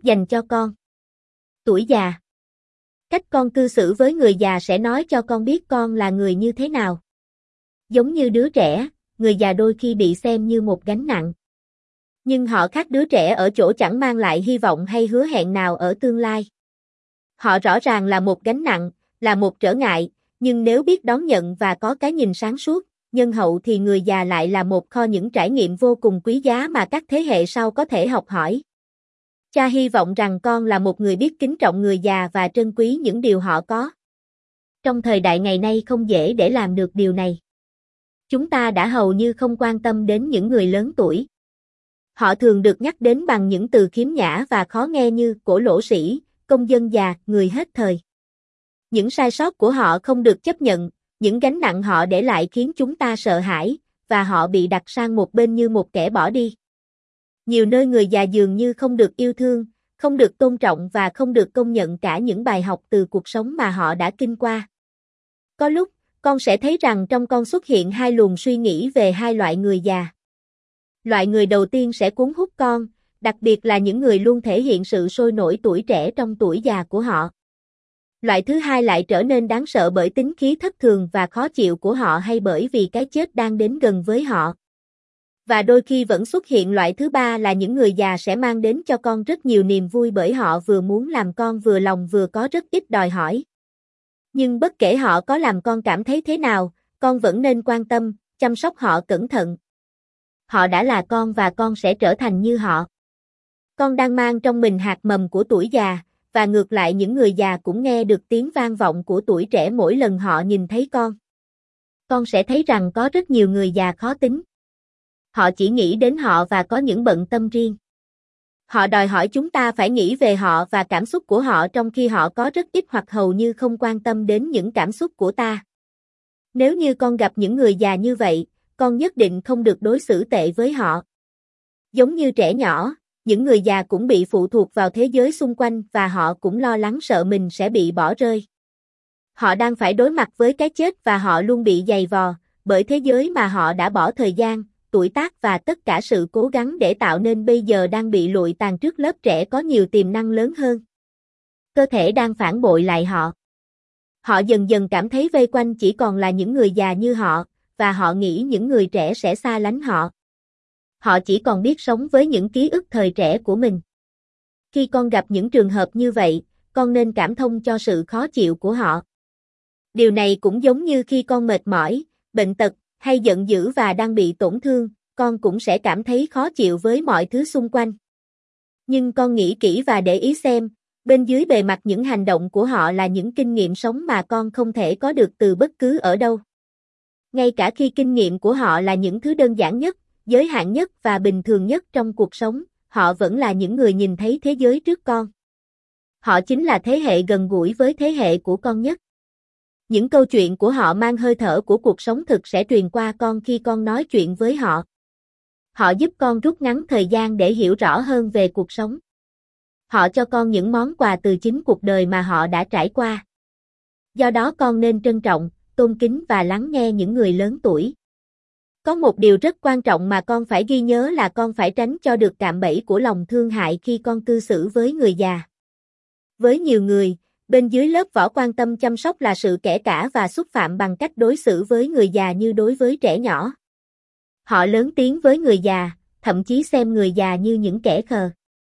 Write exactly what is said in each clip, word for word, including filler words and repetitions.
dành cho con. Tuổi già. Cách con cư xử với người già sẽ nói cho con biết con là người như thế nào. Giống như đứa trẻ, người già đôi khi bị xem như một gánh nặng. Nhưng họ khác đứa trẻ ở chỗ chẳng mang lại hy vọng hay hứa hẹn nào ở tương lai. Họ rõ ràng là một gánh nặng, là một trở ngại, nhưng nếu biết đón nhận và có cái nhìn sáng suốt, nhân hậu thì người già lại là một kho những trải nghiệm vô cùng quý giá mà các thế hệ sau có thể học hỏi. Cha hy vọng rằng con là một người biết kính trọng người già và trân quý những điều họ có. Trong thời đại ngày nay không dễ để làm được điều này. Chúng ta đã hầu như không quan tâm đến những người lớn tuổi. Họ thường được nhắc đến bằng những từ khiếm nhã và khó nghe như cổ lỗ sĩ, công dân già, người hết thời. Những sai sót của họ không được chấp nhận, những gánh nặng họ để lại khiến chúng ta sợ hãi, và họ bị đặt sang một bên như một kẻ bỏ đi. Nhiều nơi người già dường như không được yêu thương, không được tôn trọng và không được công nhận cả những bài học từ cuộc sống mà họ đã kinh qua. Có lúc, con sẽ thấy rằng trong con xuất hiện hai luồng suy nghĩ về hai loại người già. Loại người đầu tiên sẽ cuốn hút con, đặc biệt là những người luôn thể hiện sự sôi nổi tuổi trẻ trong tuổi già của họ. Loại thứ hai lại trở nên đáng sợ bởi tính khí thất thường và khó chịu của họ hay bởi vì cái chết đang đến gần với họ. Và đôi khi vẫn xuất hiện loại thứ ba là những người già sẽ mang đến cho con rất nhiều niềm vui bởi họ vừa muốn làm con vừa lòng vừa có rất ít đòi hỏi. Nhưng bất kể họ có làm con cảm thấy thế nào, con vẫn nên quan tâm, chăm sóc họ cẩn thận. Họ đã là con và con sẽ trở thành như họ. Con đang mang trong mình hạt mầm của tuổi già, và ngược lại những người già cũng nghe được tiếng vang vọng của tuổi trẻ mỗi lần họ nhìn thấy con. Con sẽ thấy rằng có rất nhiều người già khó tính. Họ chỉ nghĩ đến họ và có những bận tâm riêng. Họ đòi hỏi chúng ta phải nghĩ về họ và cảm xúc của họ trong khi họ có rất ít hoặc hầu như không quan tâm đến những cảm xúc của ta. Nếu như con gặp những người già như vậy, con nhất định không được đối xử tệ với họ. Giống như trẻ nhỏ, những người già cũng bị phụ thuộc vào thế giới xung quanh và họ cũng lo lắng sợ mình sẽ bị bỏ rơi. Họ đang phải đối mặt với cái chết và họ luôn bị giày vò bởi thế giới mà họ đã bỏ thời gian, tuổi tác và tất cả sự cố gắng để tạo nên bây giờ đang bị lụi tàn trước lớp trẻ có nhiều tiềm năng lớn hơn. Cơ thể đang phản bội lại họ. Họ dần dần cảm thấy vây quanh chỉ còn là những người già như họ, và họ nghĩ những người trẻ sẽ xa lánh họ. Họ chỉ còn biết sống với những ký ức thời trẻ của mình. Khi con gặp những trường hợp như vậy, con nên cảm thông cho sự khó chịu của họ. Điều này cũng giống như khi con mệt mỏi, bệnh tật, hay giận dữ và đang bị tổn thương, con cũng sẽ cảm thấy khó chịu với mọi thứ xung quanh. Nhưng con nghĩ kỹ và để ý xem, bên dưới bề mặt những hành động của họ là những kinh nghiệm sống mà con không thể có được từ bất cứ ở đâu. Ngay cả khi kinh nghiệm của họ là những thứ đơn giản nhất, giới hạn nhất và bình thường nhất trong cuộc sống, họ vẫn là những người nhìn thấy thế giới trước con. Họ chính là thế hệ gần gũi với thế hệ của con nhất. Những câu chuyện của họ mang hơi thở của cuộc sống thực sẽ truyền qua con khi con nói chuyện với họ. Họ giúp con rút ngắn thời gian để hiểu rõ hơn về cuộc sống. Họ cho con những món quà từ chính cuộc đời mà họ đã trải qua. Do đó con nên trân trọng, tôn kính và lắng nghe những người lớn tuổi. Có một điều rất quan trọng mà con phải ghi nhớ là con phải tránh cho được cạm bẫy của lòng thương hại khi con cư xử với người già. Với nhiều người, bên dưới lớp vỏ quan tâm chăm sóc là sự kẻ cả và xúc phạm bằng cách đối xử với người già như đối với trẻ nhỏ. Họ lớn tiếng với người già, thậm chí xem người già như những kẻ khờ.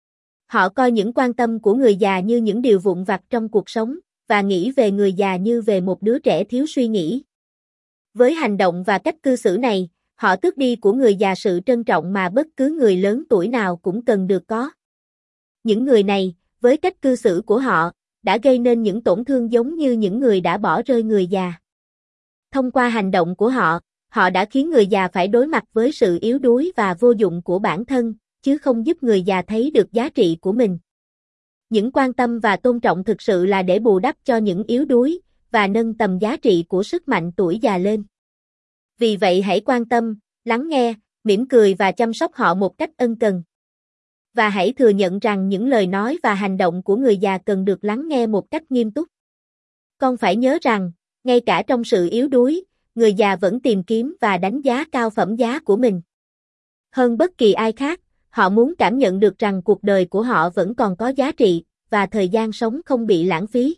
Họ coi những quan tâm của người già như những điều vụn vặt trong cuộc sống, và nghĩ về người già như về một đứa trẻ thiếu suy nghĩ. Với hành động và cách cư xử này, họ tước đi của người già sự trân trọng mà bất cứ người lớn tuổi nào cũng cần được có. Những người này, với cách cư xử của họ, đã gây nên những tổn thương giống như những người đã bỏ rơi người già. Thông qua hành động của họ, họ đã khiến người già phải đối mặt với sự yếu đuối và vô dụng của bản thân, chứ không giúp người già thấy được giá trị của mình. Những quan tâm và tôn trọng thực sự là để bù đắp cho những yếu đuối, và nâng tầm giá trị của sức mạnh tuổi già lên. Vì vậy hãy quan tâm, lắng nghe, mỉm cười và chăm sóc họ một cách ân cần. Và hãy thừa nhận rằng những lời nói và hành động của người già cần được lắng nghe một cách nghiêm túc. Con phải nhớ rằng, ngay cả trong sự yếu đuối, người già vẫn tìm kiếm và đánh giá cao phẩm giá của mình. Hơn bất kỳ ai khác, họ muốn cảm nhận được rằng cuộc đời của họ vẫn còn có giá trị, và thời gian sống không bị lãng phí.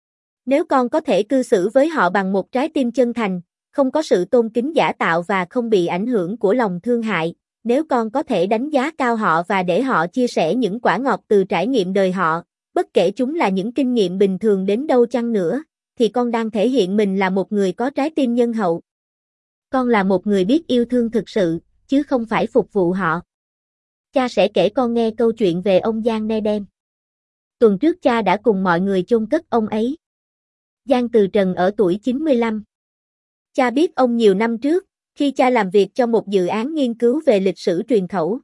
Nếu con có thể cư xử với họ bằng một trái tim chân thành, không có sự tôn kính giả tạo và không bị ảnh hưởng của lòng thương hại, nếu con có thể đánh giá cao họ và để họ chia sẻ những quả ngọt từ trải nghiệm đời họ, bất kể chúng là những kinh nghiệm bình thường đến đâu chăng nữa, thì con đang thể hiện mình là một người có trái tim nhân hậu. Con là một người biết yêu thương thực sự, chứ không phải phục vụ họ. Cha sẽ kể con nghe câu chuyện về ông Giang Nedem. Tuần trước cha đã cùng mọi người chôn cất ông ấy. Giang Từ Trần ở tuổi chín mươi lăm. Cha biết ông nhiều năm trước, khi cha làm việc cho một dự án nghiên cứu về lịch sử truyền khẩu.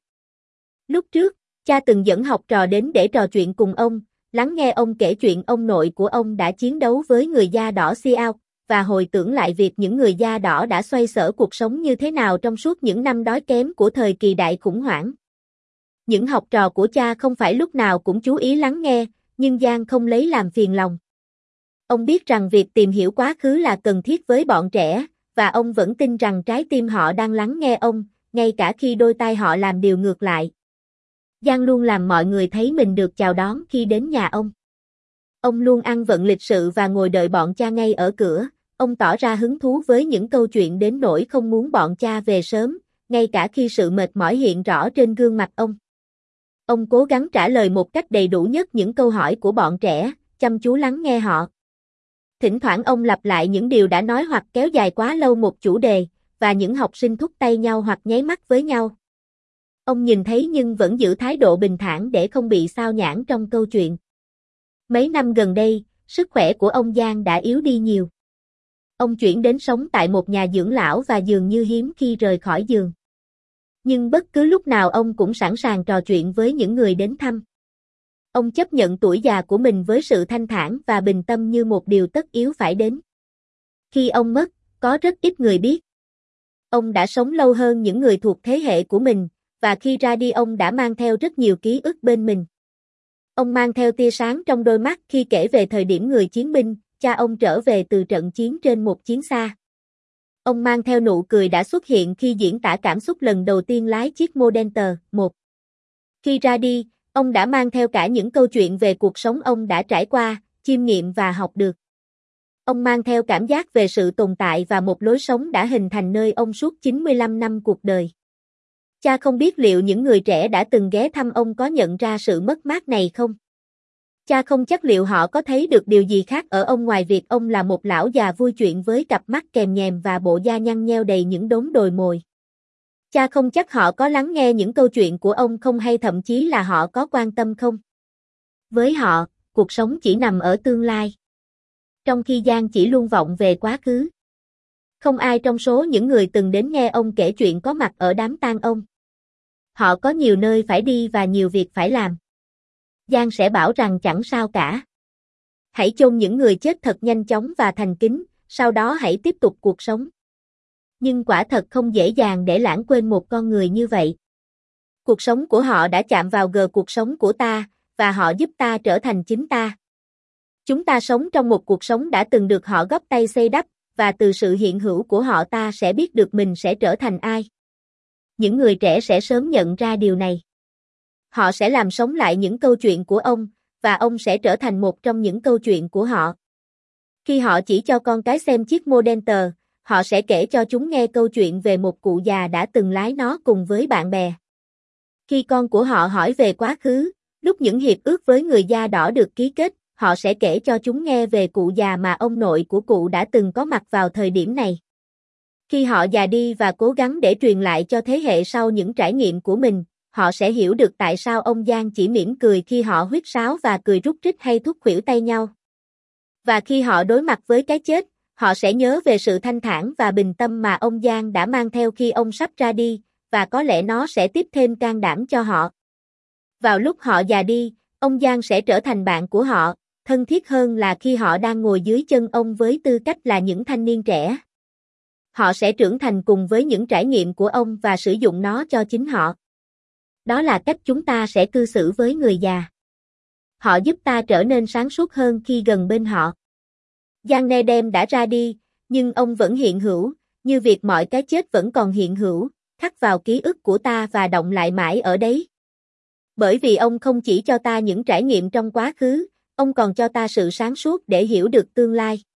Lúc trước, cha từng dẫn học trò đến để trò chuyện cùng ông, lắng nghe ông kể chuyện ông nội của ông đã chiến đấu với người da đỏ Sioux, và hồi tưởng lại việc những người da đỏ đã xoay sở cuộc sống như thế nào trong suốt những năm đói kém của thời kỳ đại khủng hoảng. Những học trò của cha không phải lúc nào cũng chú ý lắng nghe, nhưng Giang không lấy làm phiền lòng. Ông biết rằng việc tìm hiểu quá khứ là cần thiết với bọn trẻ, và ông vẫn tin rằng trái tim họ đang lắng nghe ông, ngay cả khi đôi tai họ làm điều ngược lại. Giang luôn làm mọi người thấy mình được chào đón khi đến nhà ông. Ông luôn ăn vận lịch sự và ngồi đợi bọn cha ngay ở cửa, ông tỏ ra hứng thú với những câu chuyện đến nỗi không muốn bọn cha về sớm, ngay cả khi sự mệt mỏi hiện rõ trên gương mặt ông. Ông cố gắng trả lời một cách đầy đủ nhất những câu hỏi của bọn trẻ, chăm chú lắng nghe họ. Thỉnh thoảng ông lặp lại những điều đã nói hoặc kéo dài quá lâu một chủ đề, và những học sinh thúc tay nhau hoặc nháy mắt với nhau. Ông nhìn thấy nhưng vẫn giữ thái độ bình thản để không bị sao nhãng trong câu chuyện. Mấy năm gần đây, sức khỏe của ông Giang đã yếu đi nhiều. Ông chuyển đến sống tại một nhà dưỡng lão và dường như hiếm khi rời khỏi giường. Nhưng bất cứ lúc nào ông cũng sẵn sàng trò chuyện với những người đến thăm. Ông chấp nhận tuổi già của mình với sự thanh thản và bình tâm như một điều tất yếu phải đến. Khi ông mất, có rất ít người biết. Ông đã sống lâu hơn những người thuộc thế hệ của mình, và khi ra đi ông đã mang theo rất nhiều ký ức bên mình. Ông mang theo tia sáng trong đôi mắt khi kể về thời điểm người chiến binh, cha ông trở về từ trận chiến trên một chiến xa. Ông mang theo nụ cười đã xuất hiện khi diễn tả cảm xúc lần đầu tiên lái chiếc Model T một. Khi ra đi, ông đã mang theo cả những câu chuyện về cuộc sống ông đã trải qua, chiêm nghiệm và học được. Ông mang theo cảm giác về sự tồn tại và một lối sống đã hình thành nơi ông suốt chín mươi lăm năm cuộc đời. Cha không biết liệu những người trẻ đã từng ghé thăm ông có nhận ra sự mất mát này không? Cha không chắc liệu họ có thấy được điều gì khác ở ông ngoài việc ông là một lão già vui chuyện với cặp mắt kèm nhèm và bộ da nhăn nheo đầy những đốm đồi mồi. Cha không chắc họ có lắng nghe những câu chuyện của ông không hay thậm chí là họ có quan tâm không. Với họ, cuộc sống chỉ nằm ở tương lai. Trong khi Giang chỉ luôn vọng về quá khứ. Không ai trong số những người từng đến nghe ông kể chuyện có mặt ở đám tang ông. Họ có nhiều nơi phải đi và nhiều việc phải làm. Giang sẽ bảo rằng chẳng sao cả. Hãy chôn những người chết thật nhanh chóng và thành kính, sau đó hãy tiếp tục cuộc sống. Nhưng quả thật không dễ dàng để lãng quên một con người như vậy. Cuộc sống của họ đã chạm vào gờ cuộc sống của ta, và họ giúp ta trở thành chính ta. Chúng ta sống trong một cuộc sống đã từng được họ góp tay xây đắp, và từ sự hiện hữu của họ ta sẽ biết được mình sẽ trở thành ai. Những người trẻ sẽ sớm nhận ra điều này. Họ sẽ làm sống lại những câu chuyện của ông, và ông sẽ trở thành một trong những câu chuyện của họ. Khi họ chỉ cho con cái xem chiếc Model T, họ sẽ kể cho chúng nghe câu chuyện về một cụ già đã từng lái nó cùng với bạn bè. Khi con của họ hỏi về quá khứ, lúc những hiệp ước với người da đỏ được ký kết, họ sẽ kể cho chúng nghe về cụ già mà ông nội của cụ đã từng có mặt vào thời điểm này. Khi họ già đi và cố gắng để truyền lại cho thế hệ sau những trải nghiệm của mình, họ sẽ hiểu được tại sao ông Giang chỉ mỉm cười khi họ huýt sáo và cười rúc rích hay thúc khuỷu tay nhau. Và khi họ đối mặt với cái chết, họ sẽ nhớ về sự thanh thản và bình tâm mà ông Giang đã mang theo khi ông sắp ra đi, và có lẽ nó sẽ tiếp thêm can đảm cho họ. Vào lúc họ già đi, ông Giang sẽ trở thành bạn của họ, thân thiết hơn là khi họ đang ngồi dưới chân ông với tư cách là những thanh niên trẻ. Họ sẽ trưởng thành cùng với những trải nghiệm của ông và sử dụng nó cho chính họ. Đó là cách chúng ta sẽ cư xử với người già. Họ giúp ta trở nên sáng suốt hơn khi gần bên họ. Giang Nedem đã ra đi, nhưng ông vẫn hiện hữu, như việc mọi cái chết vẫn còn hiện hữu, khắc vào ký ức của ta và động lại mãi ở đấy. Bởi vì ông không chỉ cho ta những trải nghiệm trong quá khứ, ông còn cho ta sự sáng suốt để hiểu được tương lai.